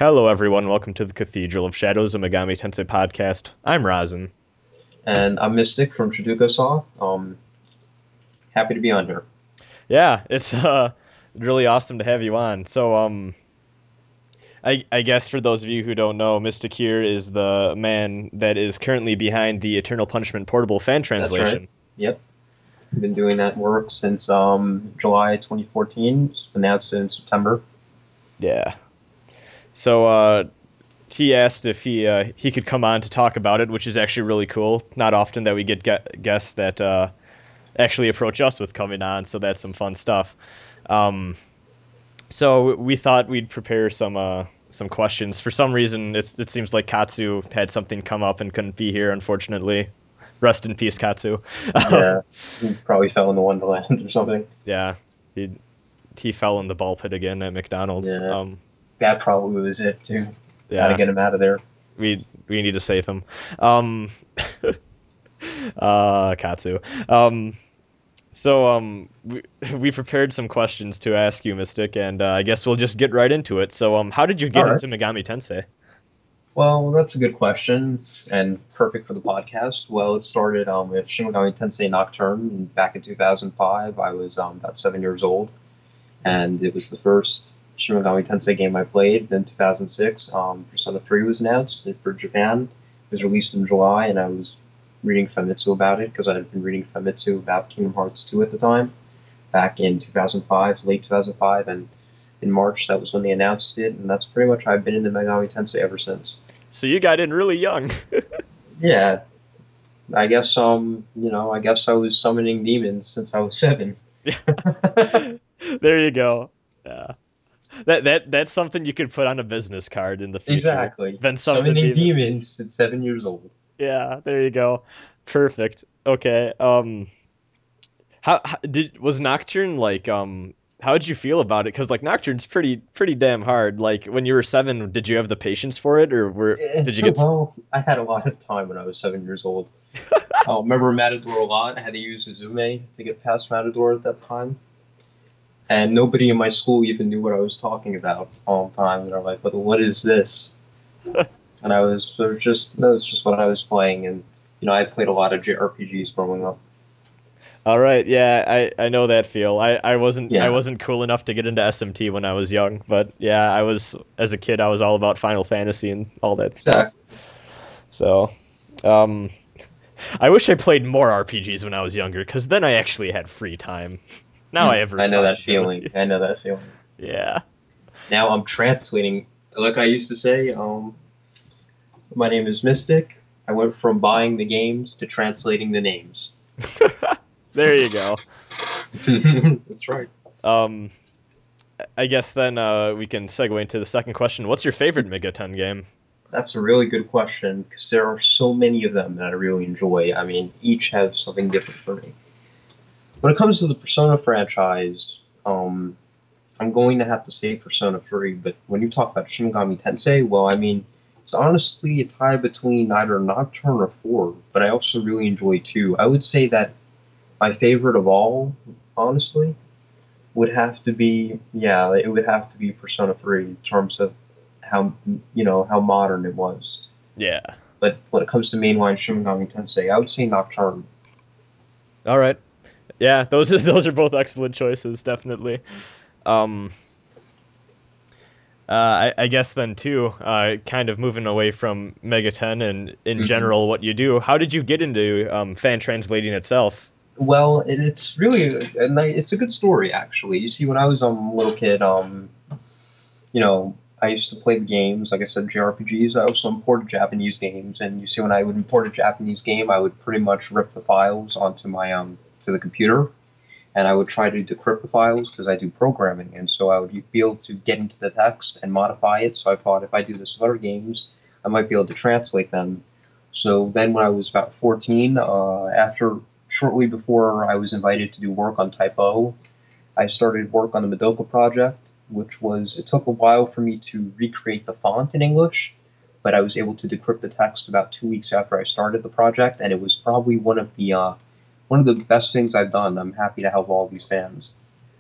Hello, everyone. Welcome to the Cathedral of Shadows, a Megami Tensei podcast. I'm Razin. And I'm Mystic from Traduco Saw. Happy to be on here. Yeah, it's really awesome to have you on. I guess for those of you who don't know, Mystic here is the man that is currently behind the Eternal Punishment Portable fan That's right. translation. Yep. I've been doing that work since July 2014. It's been out since September. Yeah. So he asked if he could come on to talk about it, which is actually really cool. Not often that we get guests that actually approach us with coming on, so that's some fun stuff. Um, So we thought we'd prepare some questions. For some reason, it seems like Katsu had something come up and couldn't be here, unfortunately. Rest in peace, Katsu. Yeah. He probably fell into Wonderland or something. Yeah, he he fell in the ball pit again at McDonald's. Yeah. That probably was it, too. Gotta Yeah, get him out of there. we need to save him. Um, Katsu. We prepared some questions to ask you, Mystic, and I guess we'll just get right into it. How did you All get right. into Megami Tensei? Well, that's a good question and perfect for the podcast. Well, it started with Shin Megami Tensei Nocturne back in 2005. I was about 7 years old, and it was the first Shin Megami Tensei game I played. In 2006, Persona 3 was announced for Japan. It was released in July, and I was reading Famitsu about it because I had been reading Famitsu about Kingdom Hearts 2 at the time, back in 2005, late 2005, and in March that was when they announced it, and that's pretty much how I've been into Megami Tensei ever since. So you got in really young. Yeah, I guess I guess I was summoning demons since I was seven. There you go. Yeah. That's something you could put on a business card in the future. Exactly. Been summoned a Summoning demon. demons at 7 years old. Yeah, there you go. Perfect. Okay. How did was Nocturne like how did you feel about it? Because like Nocturne's pretty damn hard. Like when you were 7, did you have the patience for it, or did you get Well, I had a lot of time when I was 7 years old. I remember Matador a lot. I had to use Izume to get past Matador at that time. And nobody in my school even knew what I was talking about all the time. They're like, "But what is this?" And I was sort of just, that was just what I was playing. And, I played a lot of JRPGs growing up. All right, yeah, I know that feel. I Yeah. wasn't cool enough to get into SMT when I was young, but yeah, I was as a kid I was all about Final Fantasy and all that stuff. Exactly. So, um I wish I played more RPGs when I was younger, because then I actually had free time. Now I have I know that feeling. I responsibilities. know that feeling. Yeah. Now I'm translating. Like I used to say, my name is Mystic. I went from buying the games to translating the names. There you go. That's right. Um I guess then we can segue into the second question. What's your favorite Megaton game? That's a really good question because there are so many of them that I really enjoy. I mean, each has something different for me. When it comes to the Persona franchise, I'm going to have to say Persona 3, but when you talk about Shin Megami Tensei, well, I mean, it's honestly a tie between either Nocturne or 4, but I also really enjoy 2. I would say that my favorite of all, honestly, would have to be, yeah, it would have to be Persona 3 in terms of how, how modern it was. Yeah. But when it comes to mainline Shin Megami Tensei, I would say Nocturne. All right. Yeah, those are both excellent choices, definitely. Um I guess then too, kind of moving away from Megaton and in Hmm. general what you do. How did you get into fan translating itself? Well, it's really it's a good story actually. You see, when I was a little kid, I used to play the games, like I said, JRPGs. I also imported Japanese games, and you see, when I would import a Japanese game, I would pretty much rip the files onto my to the computer, and I would try to decrypt the files because I do programming, and so I would be able to get into the text and modify it. So I thought if I do this with other games, I might be able to translate them. So then, when I was about 14, after shortly before I was invited to do work on Type O, I started work on the Madoka project, which was, it took a while for me to recreate the font in English, but I was able to decrypt the text about 2 weeks after I started the project, and it was probably one of the best things I've done. I'm happy to help all these fans.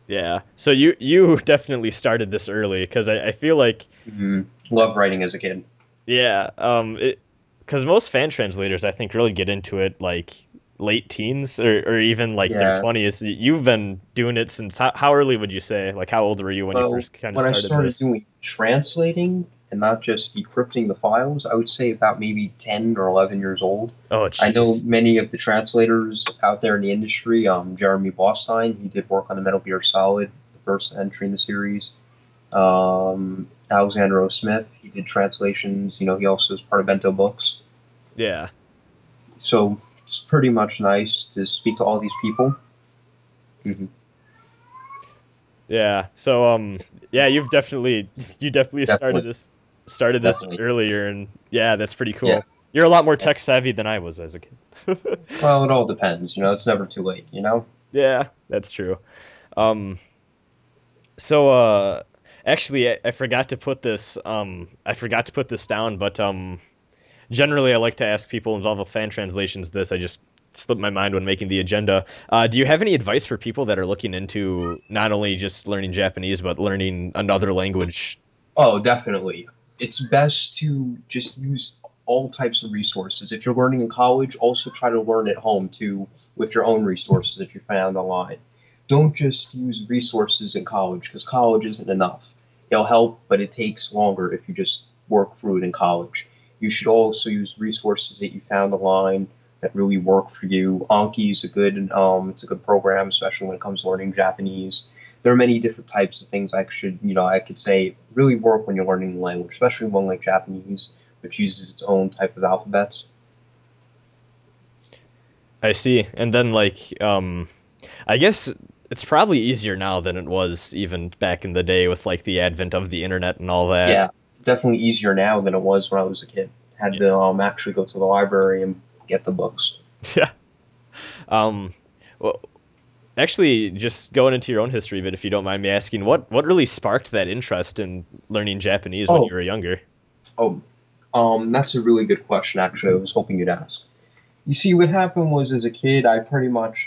Yeah. So you definitely started this early because I feel like Hmm. Loved writing as a kid. yeah it because most fan translators I think really get into it like late teens or even like their Yeah. 20s. You've been doing it since how early would you say? Like how old were you when you Well, first kind of when I started started this? doing translating and not just decrypting the files, I would say about maybe 10 or 11 years old. Oh I know jeez. many of the translators out there in the industry. Jeremy Bostein, he did work on the Metal Gear Solid, the first entry in the series. Alexander O. Smith, he did translations. He also is part of Bento Books. Yeah. So it's pretty much nice to speak to all these people. Hmm. Yeah. So yeah, you definitely Definitely, started this definitely. earlier and yeah, that's pretty Yeah. cool. You're a lot more Yeah. tech savvy than I was as a kid. Well, it all depends. It's never too late. Yeah, that's true. Um so actually I forgot to put this down, but generally I like to ask people involved with fan translations this. I just slipped my mind when making the agenda. Do you have any advice for people that are looking into not only just learning Japanese but learning another language? Oh, definitely. It's best to just use all types of resources. If you're learning in college, also try to learn at home too with your own resources that you found online. Don't just use resources in college because college isn't enough. It'll help, but it takes longer if you just work through it in college. You should also use resources that you found online that really work for you. Anki is it's a good program, especially when it comes to learning Japanese. There are many different types of things I could say really work when you're learning the language, especially one like Japanese, which uses its own type of alphabets. I see. And then I guess it's probably easier now than it was even back in the day with like the advent of the internet and all that. Yeah, definitely easier now than it was when I was a kid. Had Yeah. to actually go to the library and get the books. Yeah. Um well, actually just going into your own history, but if you don't mind me asking, what really sparked that interest in learning Japanese when Oh, you were younger? oh, that's a really good question. Actually, I was hoping you'd ask. You see, what happened was as a kid, I pretty much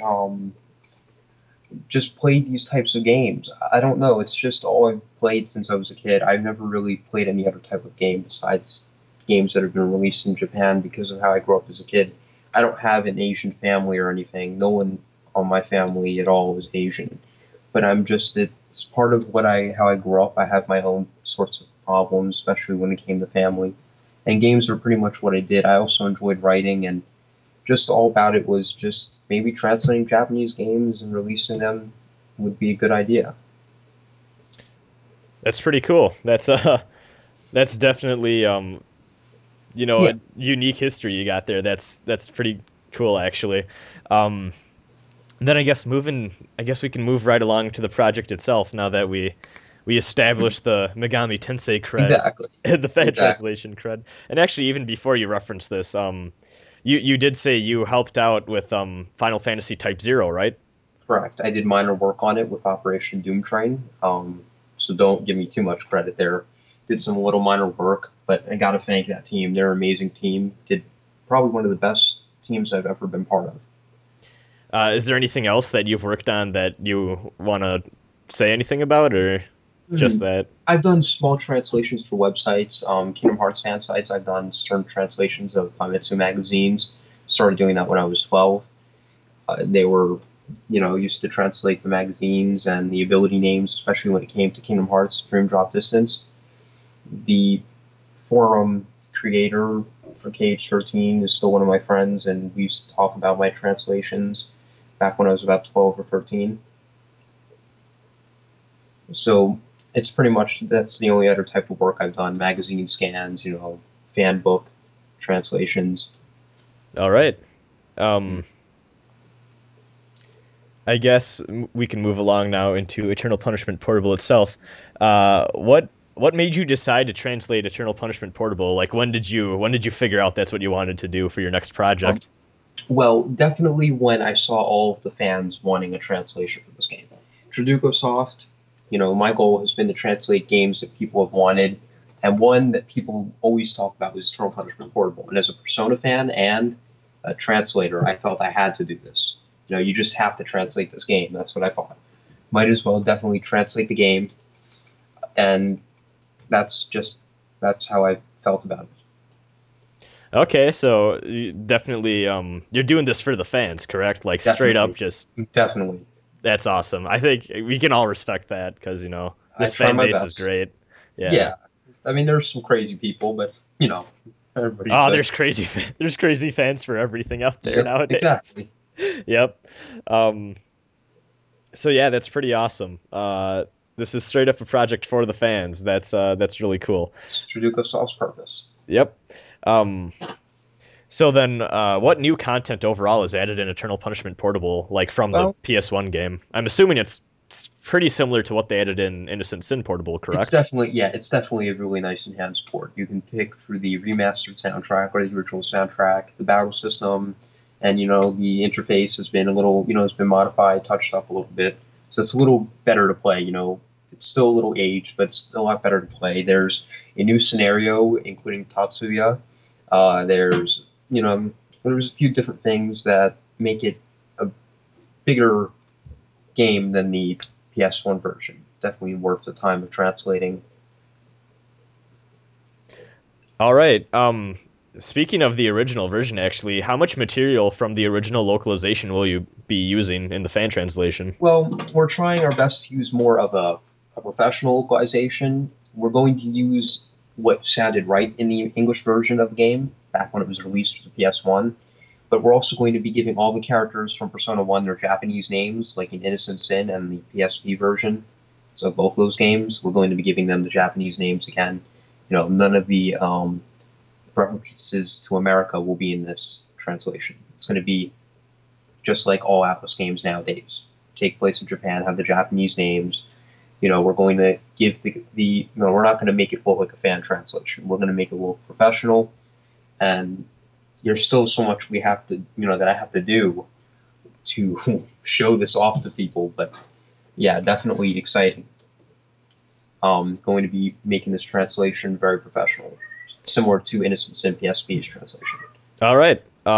just played these types of games. I don't know. It's just all I've played since I was a kid. I've never really played any other type of game besides games that have been released in Japan because of how I grew up as a kid. I don't have an Asian family or anything. No one on my family at all is Asian. But it's part of how I grew up. I have my own sorts of problems, especially when it came to family. And games are pretty much what I did. I also enjoyed writing and just all about it was just maybe translating Japanese games and releasing them would be a good idea. That's pretty cool. That's definitely Yeah, a unique history you got there. That's pretty cool actually. Um then I guess we can move right along to the project itself now that we established the Megami Tensei cred exactly, and the fan exactly. translation cred. And actually, even before you reference this, you did say you helped out with Final Fantasy Type Zero, right? Correct. I did minor work on it with Operation Doom Train, so don't give me too much credit there. Did some little minor work, but I got to thank that team. They're an amazing team. Did probably one of the best teams I've ever been part of. Is there anything else that you've worked on that you want to say anything about, or just Hmm. that? I've done small translations for websites, Kingdom Hearts fan sites. I've done certain translations of Famitsu magazines. Started doing that when I was 12. They were, used to translate the magazines and the ability names, especially when it came to Kingdom Hearts Dream Drop Distance. The forum creator for KH13 is still one of my friends, and we used to talk about my translations back when I was about 12 or 13. So it's pretty much that's the only other type of work I've done: magazine scans, fan book translations. All right. Hmm. Um, I guess we can move along now into Eternal Punishment Portable itself. What made you decide to translate Eternal Punishment Portable? Like when did you figure out that's what you wanted to do for your next Um, project? well, definitely when I saw all of the fans wanting a translation for this game. Traduco Soft, my goal has been to translate games that people have wanted, and one that people always talk about is Eternal Punishment Portable. And as a Persona fan and a translator, I felt I had to do this. You just have to translate this game. That's what I thought. might as well definitely translate the game, and that's just that's how I felt about it. Okay, so you definitely you're doing this for the fans, correct? Like straight up Definitely, just definitely. that's awesome. I think we can all respect that because, I this try fan my base is best. great. Yeah. Yeah, I mean, there's some crazy people, but everybody's Oh, good. there's crazy there's crazy fans for everything out there Yep, nowadays. exactly. Yep. Um so yeah, that's pretty awesome. This is straight up a project for the fans. That's really cool. Sudoku solves purpose. Yep. Um so then what new content overall is added in Eternal Punishment Portable like from the Well, PS1 game? I'm assuming it's pretty similar to what they added in Innocent Sin Portable, correct? it's definitely a really nice enhanced port. You can pick through the remastered soundtrack or the original soundtrack, the battle system, and the interface has been a little, it's been modified, touched up a little bit, so it's a little better to play. It's still a little aged, but it's a lot better to play. There's a new scenario, including Tatsuya. There's, there's a few different things that make it a bigger game than the PS1 version. Definitely worth the time of translating. All right. Speaking of the original version, actually, how much material from the original localization will you be using in the fan translation? Well, we're trying our best to use more of a professional localization. We're going to use what sounded right in the English version of the game back when it was released for the PS1. But we're also going to be giving all the characters from Persona 1 their Japanese names, like in Innocent Sin and the PSP version. So both those games, we're going to be giving them the Japanese names again. None of the references to America will be in this translation. It's going to be just like all Atlas games nowadays. Take place in Japan, have the Japanese names. We're going to give we're not going to make it look like a fan translation. We're going to make it look professional, and there's still so much we have to, that I have to do to show this off to people. But yeah, definitely exciting. Going to be making this translation very professional, similar to Innocent Sin PSP's translation. All right.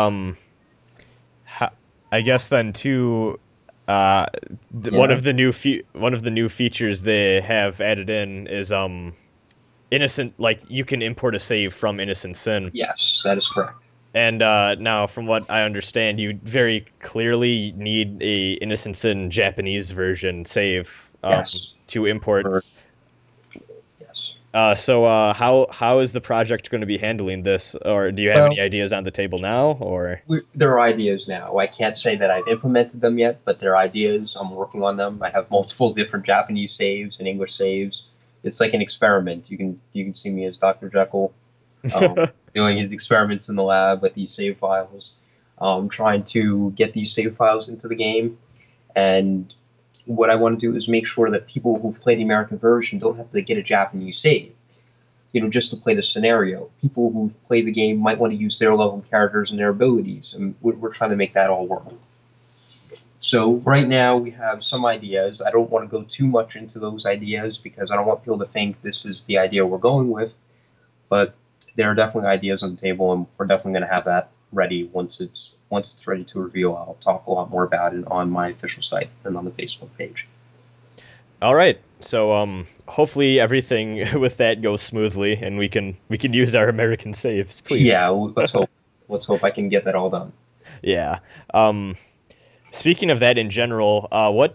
Ha I guess then too, uh, Yeah. one of the new features they have added in is innocent like you can import a save from Innocent Sin. Yes, that is correct. And now, from what I understand, you very clearly need a Innocent Sin Japanese version save Yes. to import. For, yes. So how is the project going to be handling this, or do you have any Well, ideas on the table now, or? there are ideas now. I can't say that I've implemented them yet, but there are ideas. I'm working on them. I have multiple different Japanese saves and English saves. It's like an experiment. You can see me as Dr. Jekyll, doing his experiments in the lab with these save files, trying to get these save files into the game. And what I want to do is make sure that people who've played the American version don't have to get a Japanese save, just to play the scenario. People who play the game might want to use their level characters and their abilities, and we're trying to make that all work. So right now we have some ideas. I don't want to go too much into those ideas because I don't want people to think this is the idea we're going with, but there are definitely ideas on the table, and we're definitely going to have that ready once it's ready to reveal. I'll talk a lot more about it on my official site and on the Facebook page. All right. So hopefully everything with that goes smoothly, and we can use our American saves, please. Yeah, let's hope. Let's hope I can get that all done. Yeah. Um, Speaking of that in general,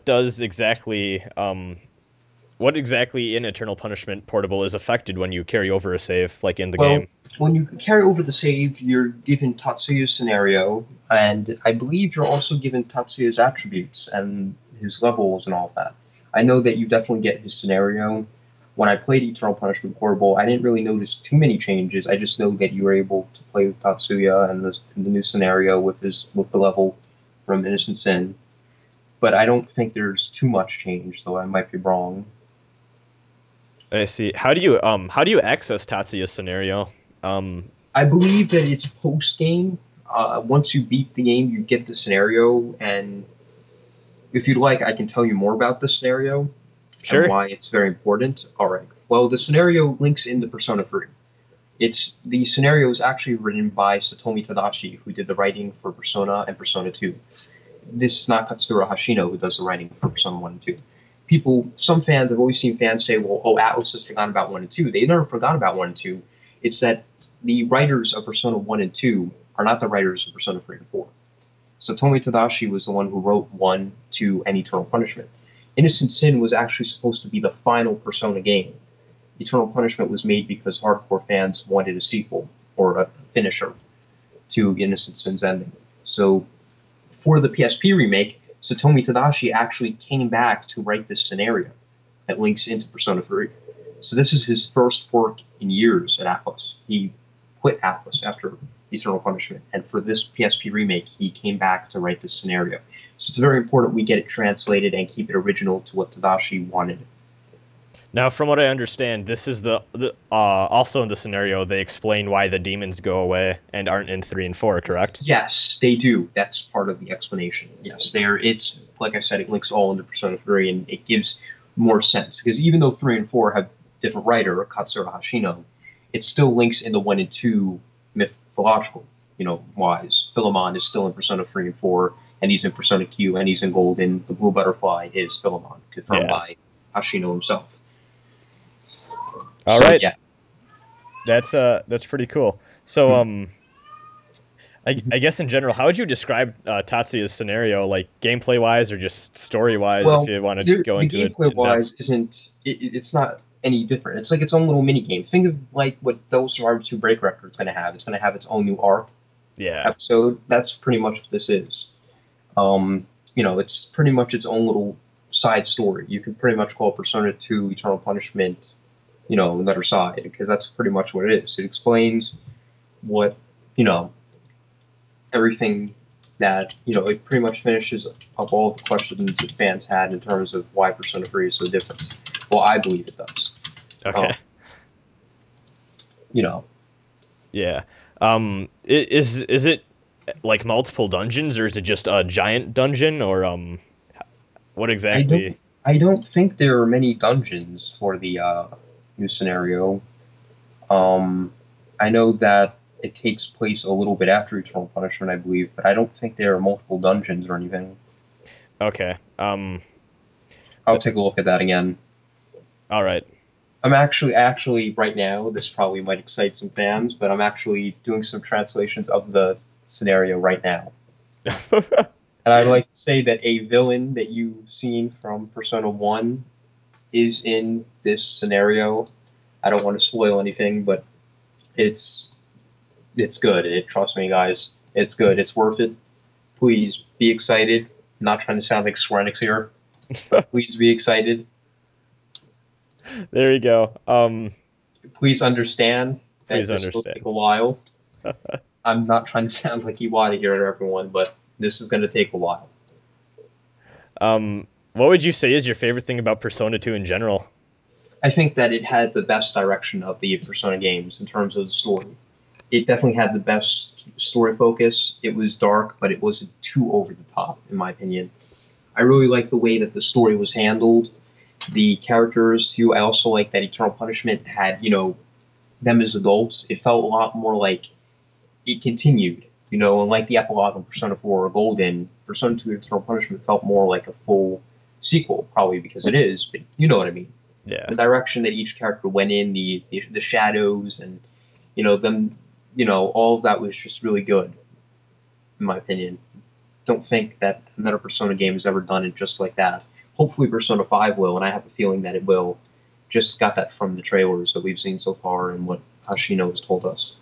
what exactly in Eternal Punishment Portable is affected when you carry over a save, like in the Well, game? when you carry over the save, you're given Tatsuya's scenario, and I believe you're also given Tatsuya's attributes and his levels and all of that. I know that you definitely get his scenario. When I played Eternal Punishment Portable, I didn't really notice too many changes. I just know that you were able to play with Tatsuya and the new scenario with the level from Innocent Sin. But I don't think there's too much change, though I might be wrong. I see. How do you access Tatsuya's scenario? Um, I believe that it's post game. Once you beat the game, you get the scenario, and if you'd like, I can tell you more about the scenario and sure. why it's very important. All right. Well, the scenario links into Persona 3. The scenario is actually written by Satomi Tadashi, who did the writing for Persona and Persona 2. This is not Katsura Hashino, who does the writing for Persona 1 and 2. some fans, I've always seen fans say, well, oh, Atlas has forgotten about 1 and 2. They never forgot about 1 and 2. It's that the writers of Persona 1 and 2 are not the writers of Persona 3 and 4. Satomi Tadashi was the one who wrote 1, 2, and Eternal Punishment. Innocent Sin was actually supposed to be the final Persona game. Eternal Punishment was made because hardcore fans wanted a sequel, or a finisher, to Innocent Sin's ending. So for the PSP remake, Satomi Tadashi actually came back to write this scenario that links into Persona 3. So this is his first work in years at Atlus. He quit Atlus after Eternal Punishment, and for this PSP remake, he came back to write this scenario. So it's very important we get it translated and keep it original to what Tadashi wanted. Now, from what I understand, this is the also in the scenario they explain why the demons go away and aren't in 3 and 4, correct? Yes, they do. That's part of the explanation. Yes, it's like I said, it links all into Persona 3, and it gives more sense because even though 3 and 4 have different writer, Katsura Hashino, it still links into 1 and 2 mythological, wise. Philemon is still in Persona 3 and 4, and he's in Persona Q, and he's in Golden. The blue butterfly is Philemon, confirmed by Hashino himself. All right. Yeah. That's pretty cool. So I guess in general, how would you describe Tatsuya's scenario, like gameplay wise or just story wise? Well, if you want to go into it, gameplay wise it's not any different. It's like its own little mini game. Think of like what Devil Survivor 2 Break Record is going to have. It's going to have its own new arc episode. That's pretty much what this is. It's pretty much its own little side story. You could pretty much call Persona 2 Eternal Punishment, another side, because that's pretty much what it is. It explains what, everything that, it pretty much finishes up all the questions that fans had in terms of why Persona 3 is so different. Well, I believe it does. Okay. Yeah. Is it like multiple dungeons, or is it just a giant dungeon, or what exactly? I don't think there are many dungeons for the new scenario. I know that it takes place a little bit after Eternal Punishment, I believe, but I don't think there are multiple dungeons or anything. Okay. I'll take a look at that again. All right. I'm actually right now, this probably might excite some fans, but I'm actually doing some translations of the scenario right now. And I'd like to say that a villain that you've seen from Persona 1 is in this scenario. I don't want to spoil anything, but it's good. Trust me, guys. It's good. It's worth it. Please be excited. I'm not trying to sound like Square Enix here, but please be excited. There you go. Please understand that this will take a while. I'm not trying to sound like Iwata here to everyone, but this is going to take a while. What would you say is your favorite thing about Persona 2 in general? I think that it had the best direction of the Persona games in terms of the story. It definitely had the best story focus. It was dark, but it wasn't too over the top, in my opinion. I really liked the way that the story was handled. The characters, too. I also like that Eternal Punishment had, them as adults. It felt a lot more like it continued, and like the epilogue of Persona 4 or Golden, Persona 2 Eternal Punishment felt more like a full sequel, probably because it is, but you know what I mean. Yeah. The direction that each character went in, the shadows, and them, all of that was just really good, in my opinion. Don't think that another Persona game has ever done it just like that. Hopefully Persona 5 will, and I have a feeling that it will. Just got that from the trailers that we've seen so far and what Hashino has told us.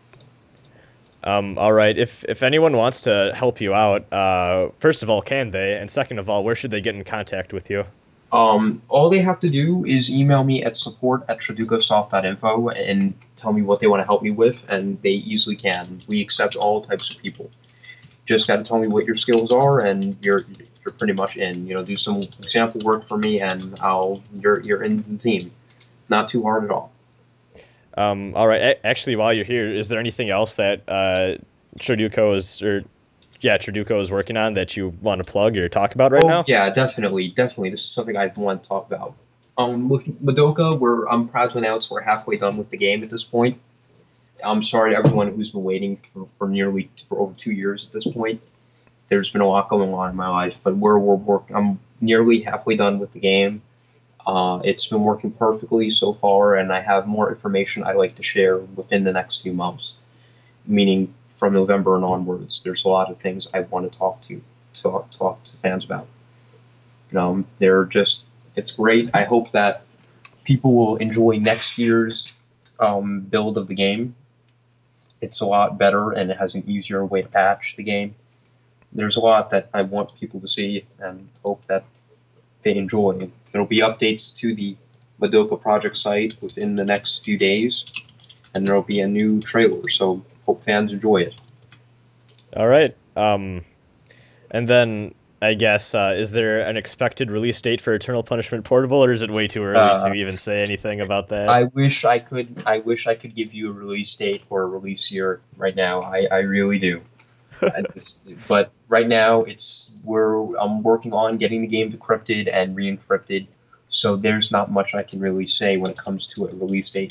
All right. If anyone wants to help you out, first of all, can they? And second of all, where should they get in contact with you? All they have to do is email me at support@traducosoft.info and tell me what they want to help me with, and they easily can. We accept all types of people. Just got to tell me what your skills are, and you're pretty much in. Do some example work for me, and you're in the team. Not too hard at all. All right. Actually, while you're here, is there anything else that Traduco is working on that you want to plug or talk about right now? Yeah, definitely. This is something I want to talk about. With Madoka, I'm proud to announce we're halfway done with the game at this point. I'm sorry to everyone who's been waiting for over 2 years at this point. There's been a lot going on in my life, but I'm nearly halfway done with the game. It's been working perfectly so far, and I have more information I'd like to share within the next few months, meaning from November and onwards. There's a lot of things I want to talk to fans about. They're just it's great. I hope that people will enjoy next year's build of the game. It's a lot better and it has an easier way to patch the game. There's a lot that I want people to see and hope that they enjoy. There will be updates to the Madoka project site within the next few days, and there will be a new trailer. So hope fans enjoy it. All right. And then I guess is there an expected release date for Eternal Punishment Portable, or is it way too early to Uh, even say anything about that? I wish I could. I wish I could give you a release date or a release year right now. I really do. But right now, I'm working on getting the game decrypted and re-encrypted. So there's not much I can really say when it comes to a release date.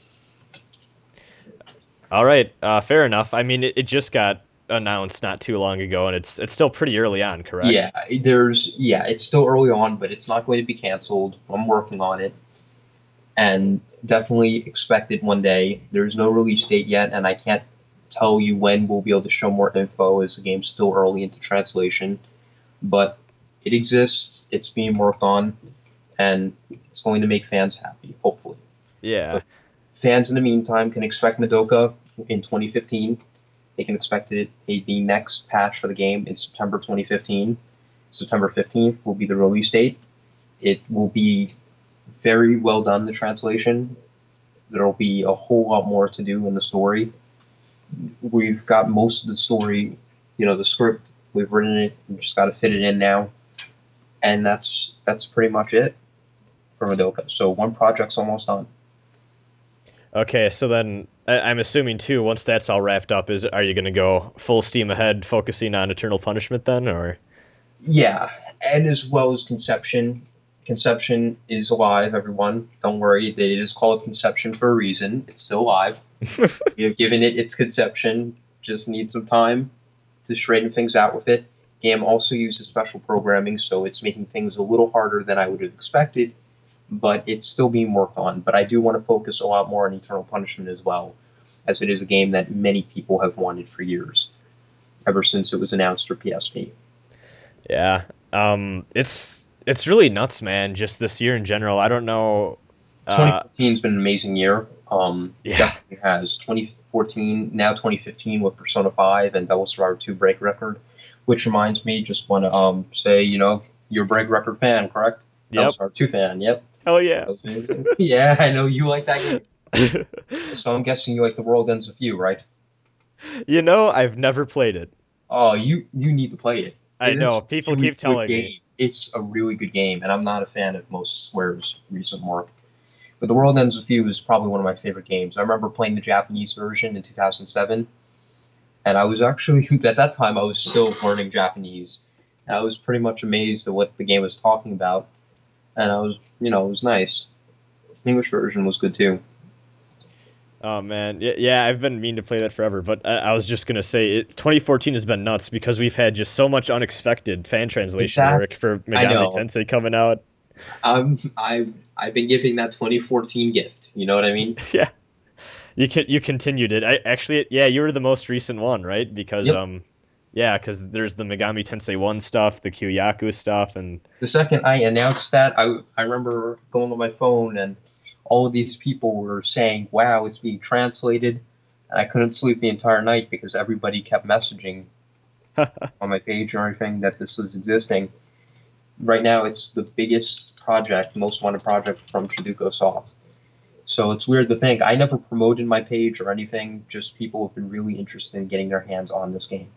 All right, fair enough. I mean, it just got announced not too long ago, and it's still pretty early on, correct? It's still early on, but it's not going to be canceled. I'm working on it, and definitely expect it one day. There's no release date yet, and I can't tell you when we'll be able to show more info as the game's still early into translation. But it exists. It's being worked on, and it's going to make fans happy, hopefully. Yeah. But fans in the meantime can expect Madoka in 2015. They can expect the next patch for the game in September 2015. September 15th will be the release date. It will be very well done, the translation. There will be a whole lot more to do in the story. We've got most of the story, the script. We've written it. We just got to fit it in now, and that's pretty much it for Madoka. So one project's almost done. Okay, so then I'm assuming too, once that's all wrapped up, are you gonna go full steam ahead, focusing on Eternal Punishment then, or? Yeah, and as well as Conception. Conception is alive, everyone. Don't worry, it is called Conception for a reason. It's still alive. You've given it its conception. Just need some time to straighten things out with it. Game also uses special programming, so it's making things a little harder than I would have expected, but it's still being worked on. But I do want to focus a lot more on Eternal Punishment as well, as it is a game that many people have wanted for years, ever since it was announced for PSP. Yeah. It's really nuts, man. Just this year in general. I don't know. Uh, 2014 has been an amazing year. It yeah. definitely has. 2014, now 2015 with Persona 5 and Devil Survivor 2 break record, which reminds me, just want to say, you're a break record fan, correct? Devil Yep. Survivor 2 fan, yep. Hell yeah. That was amazing. Yeah, I know you like that game. So I'm guessing you like The World Ends with You, right? I've never played it. Oh, you need to play it. I It's know. a People really keep good telling me. game. It's a really good game, and I'm not a fan of most Square's recent work. But The World Ends with You is probably one of my favorite games. I remember playing the Japanese version in 2007, and I was actually at that time I was still learning Japanese. And I was pretty much amazed at what the game was talking about, and I was, it was nice. The English version was good too. Oh man, yeah, I've been meaning to play that forever, but I was just gonna say 2014 has been nuts because we've had just so much unexpected fan translation work Exactly. for I Megami know. Tensei coming out. I've been giving that 2014 gift. You know what I mean? Yeah, you continued it. I actually, yeah, you were the most recent one, right? Because Yep. yeah, because there's the Megami Tensei 1 stuff, the Kyoyaku stuff, and The second I announced that, I remember going on my phone and all of these people were saying, "Wow, it's being translated." And I couldn't sleep the entire night because everybody kept messaging on my page or anything that this was existing. Right now, it's the biggest project, most wanted project from Traduco Soft. So it's weird to think. I never promoted my page or anything. Just people have been really interested in getting their hands on this game.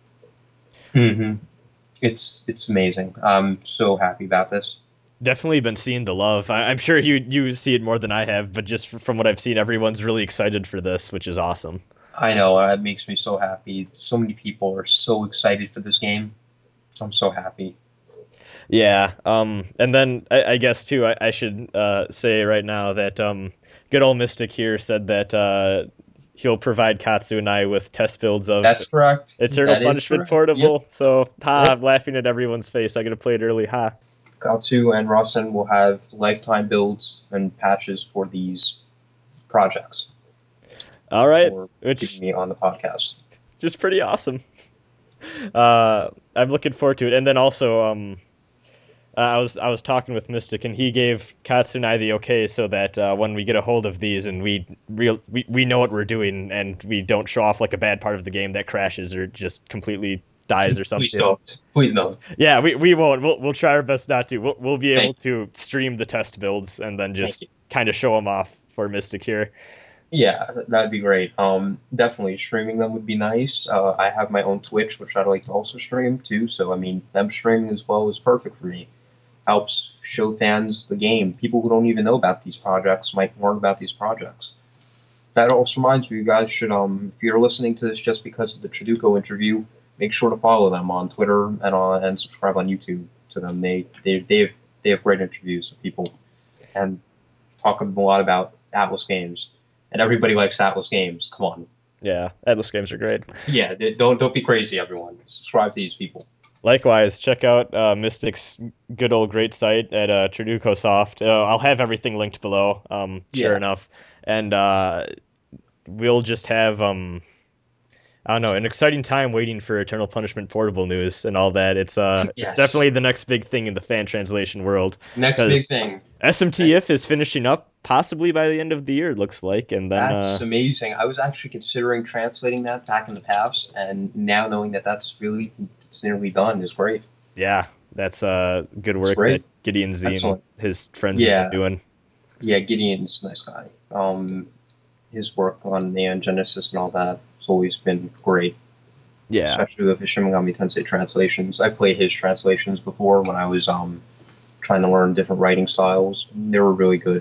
Hmm. It's amazing. I'm so happy about this. definitely been seeing the love. I'm sure you see it more than I have, but just from what I've seen, everyone's really excited for this, which is awesome. I know it makes me so happy. So many people are so excited for this game. I'm so happy. Yeah. And then I guess too, I should say right now that good old Mystic here said that he'll provide Katsu and I with test builds of That's correct. Eternal That is Punishment correct. Yep. Portable. So, ha, Yep. I'm laughing at everyone's face. I gotta play it early, ha. Katsu and Rasen will have lifetime builds and patches for these projects All right, for keeping which me on the podcast. just pretty awesome. I'm looking forward to it. And then also, I was talking with Mystic, and he gave Katsu and I the okay, so that when we get a hold of these and we know what we're doing, and we don't show off like a bad part of the game that crashes or just completely dies or Please something. don't. Please don't. Yeah, we won't. We'll try our best not to. We'll be able Thank, to stream the test builds and then thank just you. kind of show them off for Mystic here. Yeah, that'd be great. Definitely streaming them would be nice. I have my own Twitch, which I'd like to also stream too. So I mean, them streaming as well is perfect for me. Helps show fans the game. People who don't even know about these projects might learn about these projects. That also reminds me, you guys should if you're listening to this just because of the Traduco interview, make sure to follow them on Twitter and subscribe on YouTube to them. They have great interviews of people and talk a lot about Atlas games. And everybody likes Atlas games. Come on. Yeah, Atlas games are great. Yeah, don't be crazy, everyone. Subscribe to these people. Likewise, check out Mystic's good old great site at Traduco Soft. I'll have everything linked below, sure Yeah. enough. And we'll just have I don't know, an exciting time waiting for Eternal Punishment Portable news and all that. It's Yes. definitely the next big thing in the fan translation world. Next big thing. SMTF is finishing up possibly by the end of the year, it looks like, and then That's amazing. I was actually considering translating that back in the past, and now knowing that it's nearly done is great. yeah, that's good It's work that great. Gideon Z and Excellent. his friends have Yeah. been doing. Yeah, Gideon's a nice guy. His work on Neon Genesis and all that has always been great, Yeah. especially with his Shin Megami Tensei translations. I played his translations before when I was trying to learn different writing styles. They were really good.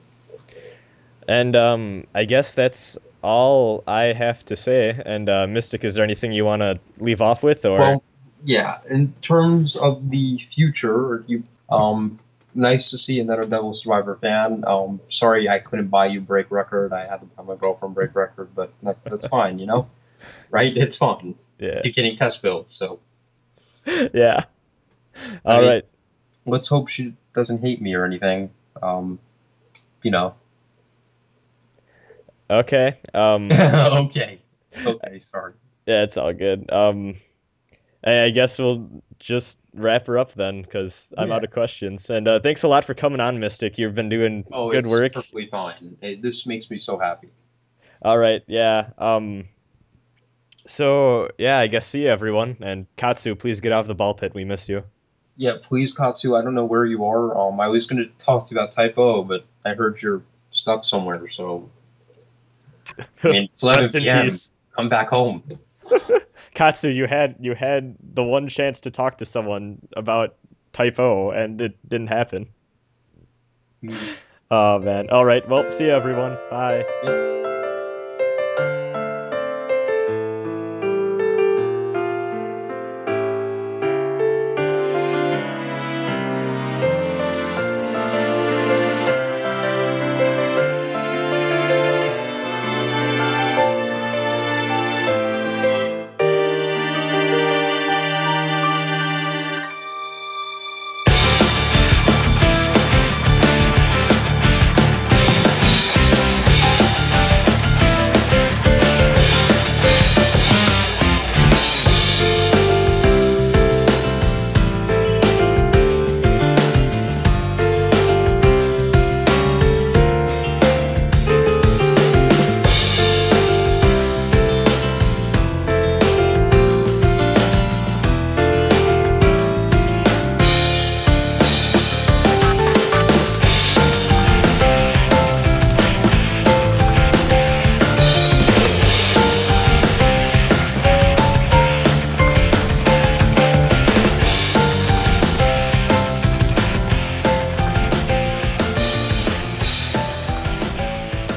And I guess that's all I have to say. And Mystic, is there anything you want to leave off with, or? Well, yeah. In terms of the future, nice to see another Devil Survivor fan. Sorry I couldn't buy you Break Record. I had to buy my girlfriend Break Record, but that's fine, right? It's fun. Yeah. Keep getting test builds, so. Yeah. All mean, right. Let's hope she doesn't hate me or anything. Okay. Okay. Okay, sorry. Yeah, it's all good. I guess we'll just wrap her up then, because I'm Yeah. out of questions. And thanks a lot for coming on, Mystic. You've been doing good work. It's perfectly fine. This makes me so happy. All right, yeah. So yeah, I guess see you everyone. And Katsu, please get out of the ball pit. We miss you. Yeah, please, Katsu. I don't know where you are. I was going to talk to you about Type O, but I heard you're stuck somewhere. So, I mean, it's 11 Rest in p.m. peace. Come back home. Katsu, you had the one chance to talk to someone about Type O, and it didn't happen. Oh man. All right. Well, see you everyone. Bye.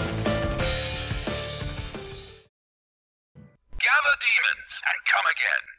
Gather demons and come again.